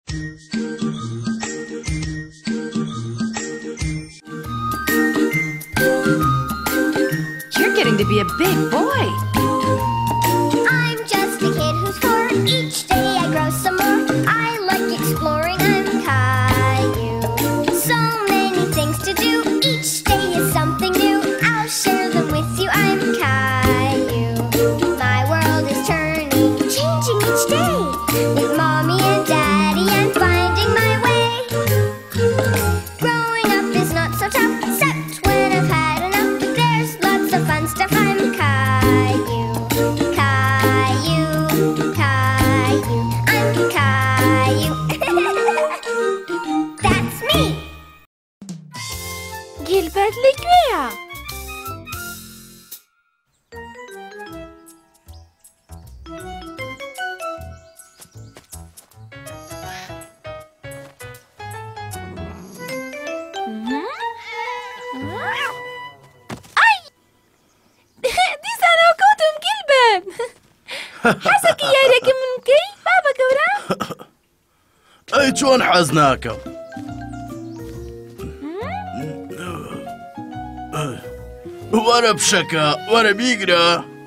You're getting to be a big boy. I'm just a kid who's 4. Each day I grow some more. I like exploring. I'm Caillou. So many things to do. Each day is something new. I'll share them with you. I'm Caillou. My world is turning, changing each day. With Mommy and Daddy, I'm finding my way. Growing up is not so tough, except when I've had enough. But there's lots of fun stuff. I'm Caillou, Caillou, Caillou. I'm Caillou. That's me. Gilbert لەکوێیە؟ دیسانەوە کەوتم گیلبەرت. حەزێکی یاریەکە من بکەی بابە گەورە؟ ئەی چۆن حەز ناکەم. وەرە پشەکە، وەرە بیگرە.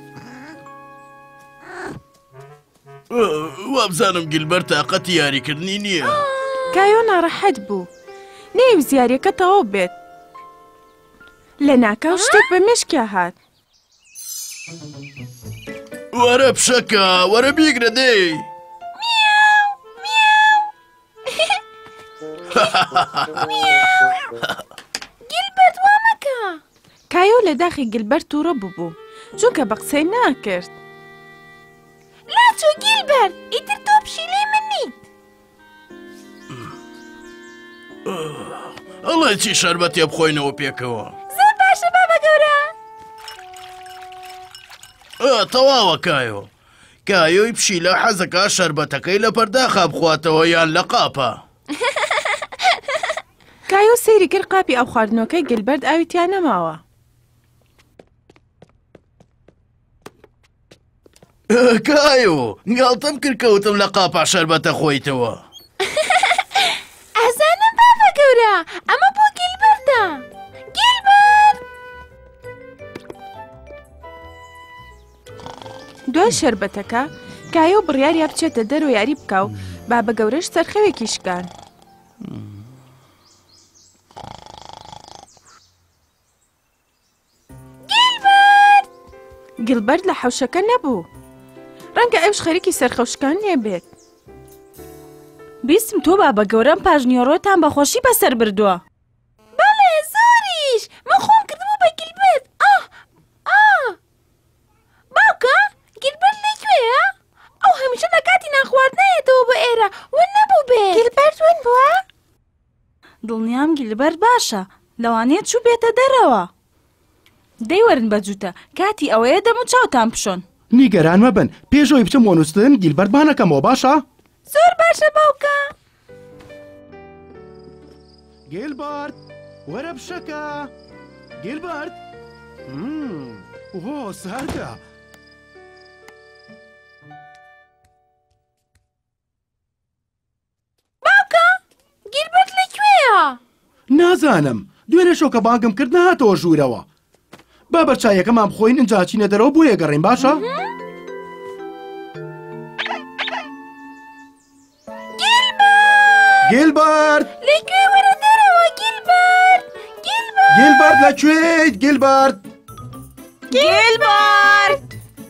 وابزانم گیلبەرت تاقەتی یاریکردنی نییە. کایۆ ناڕەحەت بوو. نەیویست یاریەکە تەواو بێت. لە ناکاو شتێک بە مێشکیا هات. وەرە پشەکە، وەرە بیگرە دەی. گیلبەرت وا مەکە. کایۆ لە داخی گیلبەرت تووڕە بوو چونکە بە قسەی ناکرد. لاچۆ گیلبەرت، ئیتر تۆ پشیلەی من نیت. ئەڵێ چی شەربەتێ بخۆینەوە پێکەوە. زۆر باشە بابە گەورە. تەواوە کایۆ. کایۆی پشیلە حەزەکە شەربەتەکەی لە پەرداخا بخواتەوە یان لە قاپە. کایۆ سەیری کرد قاپی ئەو خواردنەوەکەی گیلبەرت ئاویتیان نەماوە. کایۆ، گاڵتەم کرد کەوتم لە قاپا شەربەتە خۆیتەوە. ئەزانم بابە گەورە، ئەمە بۆ گیلبەرتە. گیلبەرت! دوای شەربەتەکە کایۆ بڕیاریا بچێتە دەرەوە یاری بکە و بابە گەورەش سەرخەوێکی شکان. گیلبەرت لە حەوشەکە نەبوو. ڕەنگە ئەوش خەریکی سەرخەوشکان لێ بێت. بیستم تۆ بابە گەورەم پاژنیۆڕۆتان بەخۆشی بەسەر بردووە. بەڵێ زۆریش، من خۆم کردبوو بە گیلبەرت. باوکە، گیلبەرت لەکوێیە؟ ئەو هەمیشە لە کاتی ناخواردنایەتەوە بۆ ئێرە، ون نەبوو بێت. گیلبەرت ون بووە؟ دڵنیام گیلبەرت باشە، لەوانەیە چوو بێتە دەرەوە. دەیوەرن بەجووتە، کاتی ئەوەیە دەم و چاوتان پشۆن. نیگەران مەبن، پێشەوەی بچم وەنووسن گیلبەرت بانەکەمەوە باشە؟ زۆر باشە باوکە. گیلبەرت، وەرە پشەکە. گیلبەرت؟ سەردە. باوکە، گیلبەرت لەکوێیە؟ نازانم، دوێنێ شۆکە بانگم کرد نهاتەوە ژوورەوە. با بەرچایەکەمان بخۆین ئینجا چینە دەرەوە بۆ یەگەڕین باشە؟ گیلبەرت! لەکوێ وەرە دەرەوە گیلبەرت! گیلبەرت لەکوێیت گیلبەرت؟ گیلبەرت!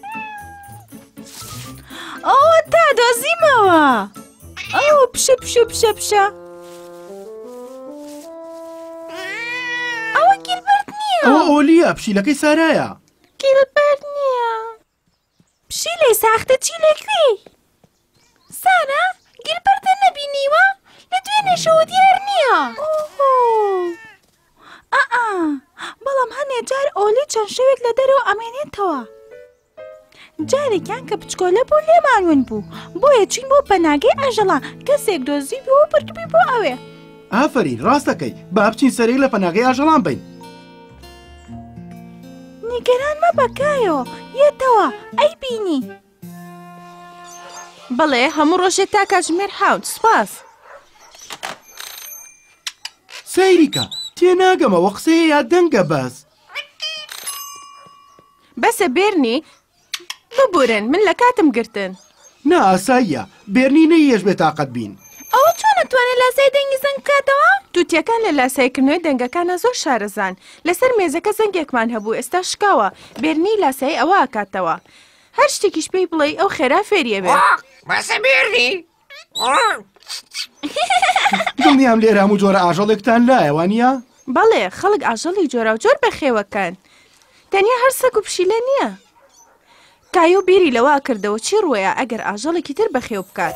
ئەوە تا دۆزیمەوە. ئەوە پشە پشە پشە پشە. ئەوە گیلبەرت نییە. ئەوە ئۆلیە، پشیلەکەی سارایە. گیلبەرت نییە. پشیلەی ساختە چی لەکوێی؟ سارا، گیلبەرتە نەبینیوە؟ لە دوێنێشەوە دیار نییە. بەڵام هەنێ جار ئۆلی چەند شەوێک لە دەرەوە ئەمێنێتەوە. جارێکیان کە پچکۆلە بوو لێمانون بوو، بۆیە چین بۆ پەناگەی ئاژەڵان، کەسێک دۆزی بووە پردبی بۆ ئەوێ. ئافرین، ڕاستەکەی، با بچین سەرێک لە پەناگەی ئاژەڵان بین. نیگەران مەبە کایۆ، یێتەوە، ئەی بینی. بەڵێ هەموو ڕۆژێک تا کاتژمێر 7 سوپاس. سەیریکە تێناگەمەوە قسەیە یا دەنگە بەس. بەسە بێرنی ببورن من لە کاتم گرتن. نا ئاساییە بێرنی نەیەش بێتاقەت بین. ئەوە چۆن نەتوانێت لاسای دەنگی زەنگ بکاتەوە؟ تووتیەکان لە لاسایکردنەوەی دەنگەکانە زۆر شارەزان. لەسەر مێزەکە زەنگێکمان هەبوو ئێستا شکاوە. بێرنی لاسایی ئەوە ئاکاتەوە. هەر شتێکیش پێی بڵێ ئەو خێرا فێریە بێت. بەسە بێرنی دڵنیام لێرە هەموو جۆرە ئاژەڵێکتان لایە وانە؟ بەڵێ خەڵک ئاژەڵی جۆرا و جۆر بەخێوەکان. تەنیا هەر سەگ و پشیلە نییە. کایۆ بیری لەوە کردەوە چی ڕوەیە ئەگەر ئاژەڵێکی تر بەخێو بکات.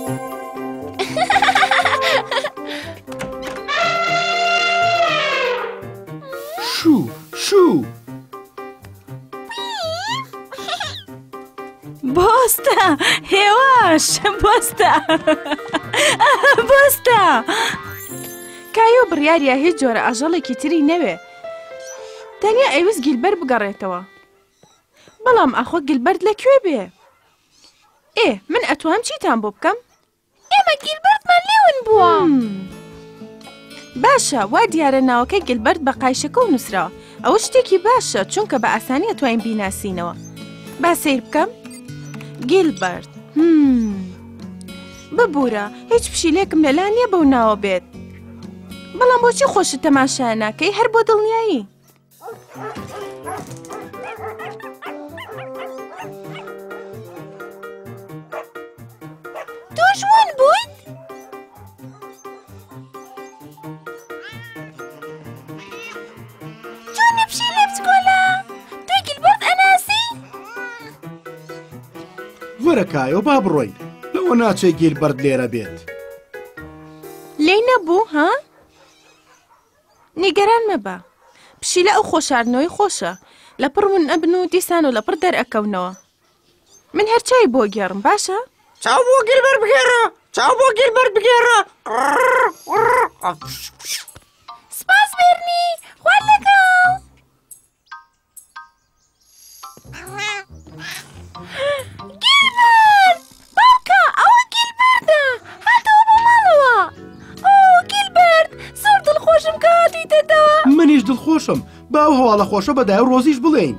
شوو بۆستە هێواش بۆستە بۆستە. کایۆ بڕیاریە هیچ جۆرە ئاژەڵێکی تری نەوێ. تەنیا ئەویست گیلبەر بگەڕێتەوە. بەڵام ئەخۆ گیلبەرت لەکوێ بێ؟ من ئەتوانم چیتان بۆ بکەم؟ ئێمە گیلبەرتمان لێون بووە. باشە وا دیارە ناوەکەی گیلبەرت بە قایشەکە و نووسراوە. ئەوە شتێکی باشە چونکە بە ئاسانی ئەتوانین بیناسینەوە. با سیر بکەم؟ گیلبەرت ببوورە هیچ پشیلێکم لەلا نییە بەو ناوە بێت. بەڵام بۆچی خۆشت تەماشا ناکەی هەر بۆ دڵنیایی؟ تۆ جوان بوویت؟ چۆنە پشیلێ بچکۆلە؟ تۆی گیلبەرت ئەناسی؟ وەرە کایۆ با بڕۆین لەوە ناچێ گیلبەرت لێرە بێت. لێی نەبوو ها؟ نیگەران مەبە. پشیلە ئەو خۆشاردنەوەی خۆشە. لە پڕ من ئەبن و دیسان و لە پڕ دەرئەکەونەوە. من هەرچای بۆ گێڕم باشە؟ چاو بۆ گیلبەر بگێڕە چاو بۆ گیلبەر بگێڕە. سپاس بێرنی خوار لەگەڵ. گیلبەرت باوکە ئەوە گیلبەردە هاتەوە بۆ ماڵەوە. گیلبەرت زۆر دڵخۆشم کە هاتوویتەوە. منیش دڵخۆشم باو هەواڵە خۆشە بەدای و ڕۆزیش بڵێین.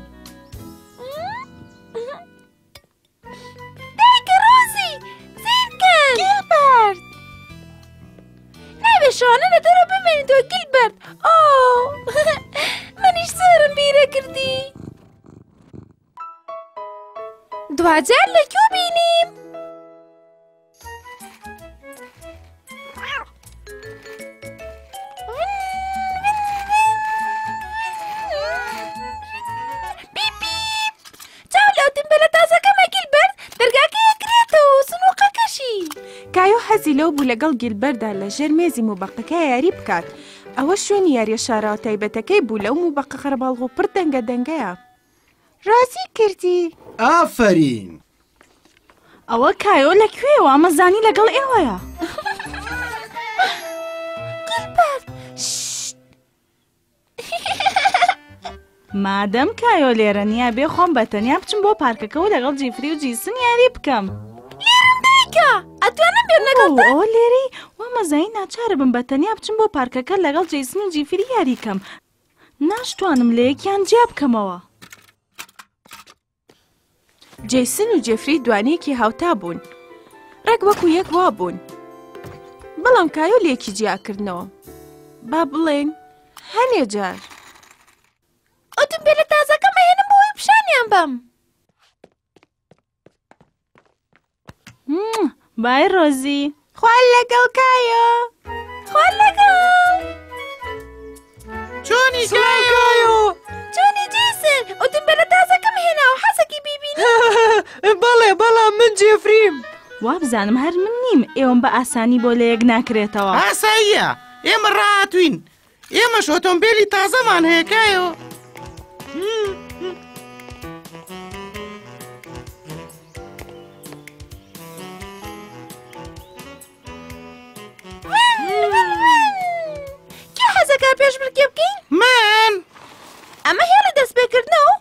دایکە ڕۆزی زیرکەن. گیلبەرت نابێ شانە لە دەرە بمێنیتەوە گیلبەرت. منیش زۆرم بیرە کردی. دوجار لەکوێ بینیم؟ کایۆ حەزی لەو بوو لەگەڵ گیلبەردا لە ژێر مێزی موبەقەکە یاری بکات. ئەوە شوێنی یاریە شاراوە تایبەتەکەی بوو لەو موبەقە خەرباڵغ و پڕ دەنگە دەنگەیە. ڕازی کردی؟ ئافرین. ئەوە کایۆ لەکوێوە ئەمەزانی لەگەڵ ئێوەیە. گیلبەرت مادەم کایۆ لێرە نییە بێ خۆم بەتەنیا بچم بۆ پارکەکە و لەگەڵ جیفری و جیسن یاری بکەم. لێرم دایکە ئەتوانم بێم لەگەڵ ئەوە لێرەی وامەزایی ناچارە بم بەتەنیا بچم بۆ پارکەکە لەگەڵ جیسن و جیفری یاریکەم. ناشتوانم لە یەکیان جیا بکەمەوە. جیسن و جێفری دوانەیەکی هاوتا بوون. ڕێک وەکو یەک وا بوون. بەڵام کایۆ لێکی جیاکردنەوە. با بڵێن هەنێ جار. ئۆتۆمبیلە تازەکەم هێنم بۆی پیشانیان بەم. بای ڕۆزی. خوار لەگەڵ کایۆ. خوار لەگەڵ. چۆنی کایۆ؟ چۆنی جیسن ئۆتۆمبیلە تازەکەم هێناوە حەزێکی بیبینی؟ بەڵێ بەڵام من جێفریم. وا بزانم هەر من نیم ئێوەم بە ئاسانی بۆ لە یەک ناکرێتەوە. ئاساییە ئێمە ڕاتوین. ئێمەش ئۆتۆمبیلی تازەمان هەیە کایۆ. کێ حەزەکە پێش بڕکێ بکەین؟ من ئەمە هێڵی دەستپێکردنەوە؟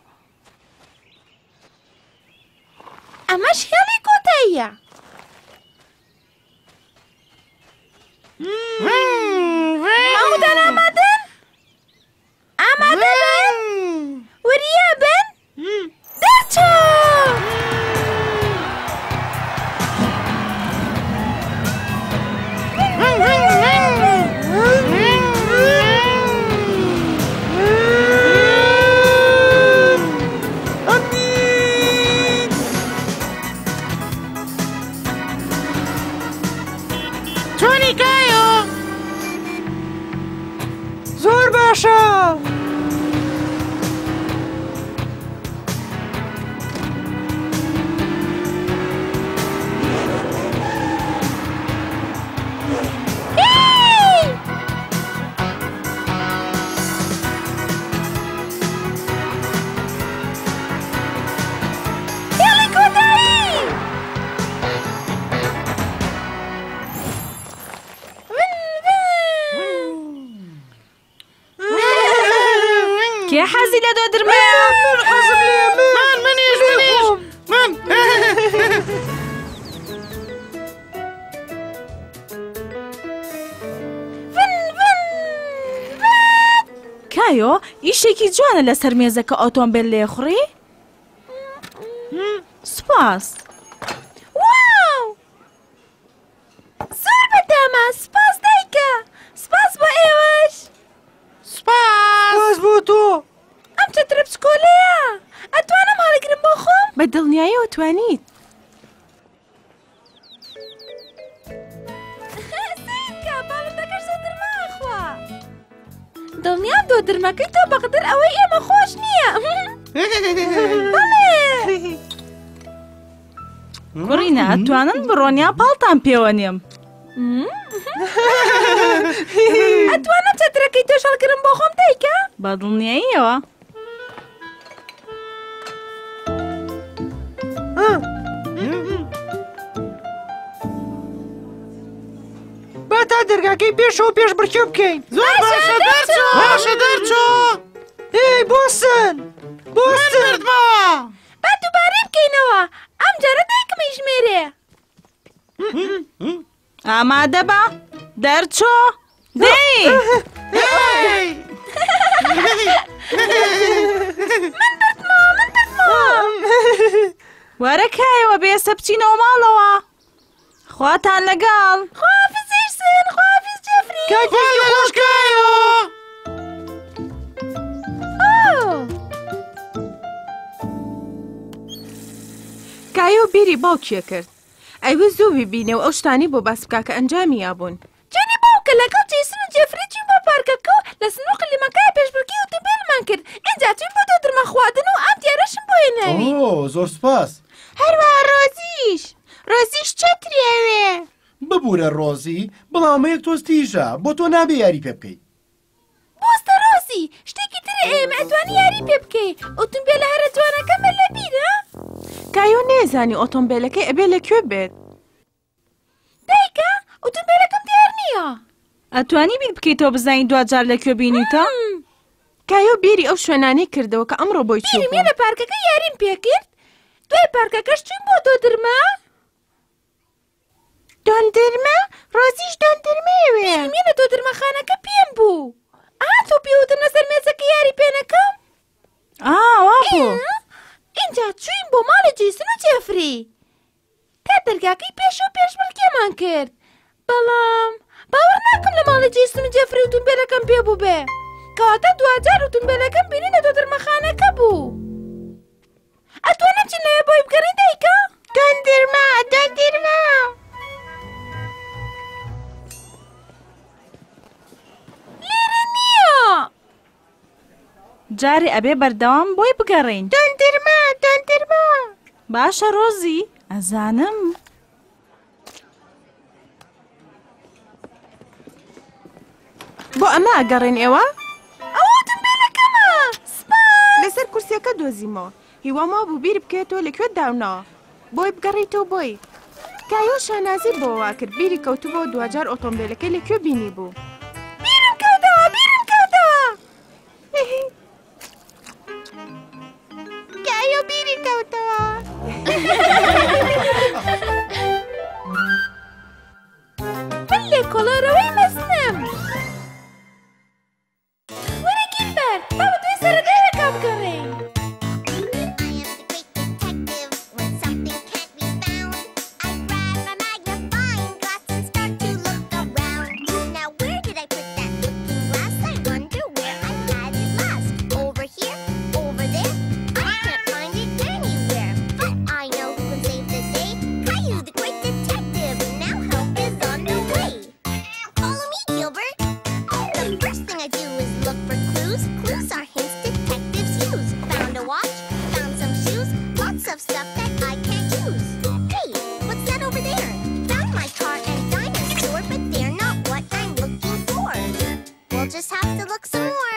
ئەمەش هێڵی کۆتاییە. مامۆدانە چۆنی کایۆ؟ زۆر باشە. کێ حەزی لە دۆدرمەیە؟ من حەزم لێ. منیش. من. کایۆ ئیشێکی جوانە لەسەر مێزەکە ئۆتۆمبیل لێخوڕی؟ سوپاس. واو! زۆر بەدامە. سپاس دایکە. سپاس بۆ ئێوەش. سپاس بۆ تۆ. ئەم چەترە بچکۆلەیە. ئەتوانم هەڵەگرم بۆ خۆم؟ بە دڵنیاییەوە توانیت. سیدکە باڵندەکەش دۆدرمە ئەخوا. دڵنیام دۆدرمەکەی تۆ بەقدر ئەوەی ئێمە خۆش نییە. کوڕینە ئەتوانن بڕۆنیا پاڵتان پێوەنیم. ئەتوانم چەترەکەی تۆش هەڵگرم بۆ خۆم دایکە؟ بە دڵنیاییەوە. با تا دەرگاکەی پێشەوە پێش بڕکێ بکەین. زۆر باشە دەرچۆ. ئێ بۆسن. بردمەوە. با دووبارەی بکەینەوە. ئەم جارە دایکمی ژمێرێ. ئامادە بە دەرچۆ دەی. وەرە کایەوە بێسە بچینەوە ماڵەوە. خواتان لەگەڵ. خواحافیز ئیرسن. خواحافیز جەفری. کاکی خۆش کایۆ. کایۆ بیری باوکیە کرد. ئەیوە زوو ببینێ و ئەو شتانی بۆ باس بکا کە ئەنجامی یابوون. جانی باوکە لەگەڵ جێسن و جەفری چین بۆ پارکەکە و لە سنووق لیمەکەی پێشبڕکێ ئۆتۆمبیلمان کرد. ئینجا چوین بۆ دۆدرمە خواردن و ئەم دیارەشم بۆ هێناوی. زۆر سپاس. هەروەها ڕۆزیش چەتری ئەوێ. ببوورە ڕۆزی، بەڵام یەک تۆز تیژە بۆ تۆ نابێ یاری پێ بکەیت. بۆستە ڕۆزی، شتێکی ترە ئێمە ئەتوانی یاری پێ بکەی. ئۆتۆمبیلە هەرە جوانەکەمە لە بیرە؟ کایۆ نێزانی ئۆتۆمبیلەکەی ئەبێ لەکوێ بێت. دایکە، ئۆتۆمبیلەکەم دیار نییە. ئەتوانی بیر بکەیتەوە بزانین دوجار لەکوێ بینیتە؟ کایۆ بیری ئەو شوێنانەی کردەوە کە ئەمڕۆ بۆی چوو. بیرم لە پارکەکە یاریم پێ کرد. دوای پارکەکەش چوین بۆ دۆدرمە. دۆندرمە؟ ڕۆزیش دۆندرمەیەوێ. بیرم لە دۆدرمەخانەکە پێم بوو. تۆ پێوتم لەسەر مێزەکە یاری پێ نەکەم؟ وا بوو. اینجا چوین بۆ ماڵی جێسن و جێفری. کە دەرگاکەی پێشەوە پێشبڕکێمان کرد. بەڵام باوەڕ ناکەم لە ماڵی جێسن و جێفری ئۆتۆمبیلەکەم پێ بوو بێ. کەواتە دوجار ئۆتۆمبیلەکەم بینی لە دۆدرمەخانەکە بوو. ئەتوانم چین لەوێ بۆی بگەڕین دایکە؟ دۆندرمە. لێرە نییە. جارێ ئەبێ بەردەوام بۆی بگەڕین. دۆندرمە. باشە ڕۆزی، ئەزانم. بۆ ئەمە ئەگەڕێن ئێوە؟ ئەوە ئۆتۆمبیلەکەمە. سپاس. لەسەر کورسیەکە دۆزیمەوە. هیوامەوە بوو بیر بکەێتەوە لەکوێ داونەوە. بۆی بگەڕیتەوە بۆی. کایۆ شانازی بۆەوە کرد بیری کەوتوبەوە دوجار ئۆتۆمبیلەکەی لەکوێ بینی بوو. بیرم کەوتەوە. کایۆ بیری کەوتەوە. من لێ کۆڵۆرەوەی مەزنم. وەرە گیلبەر، با بە دوای سەرەدایەکە بگەڕێین. Caillou the Great Detective, now help is on the way. just have to look some more.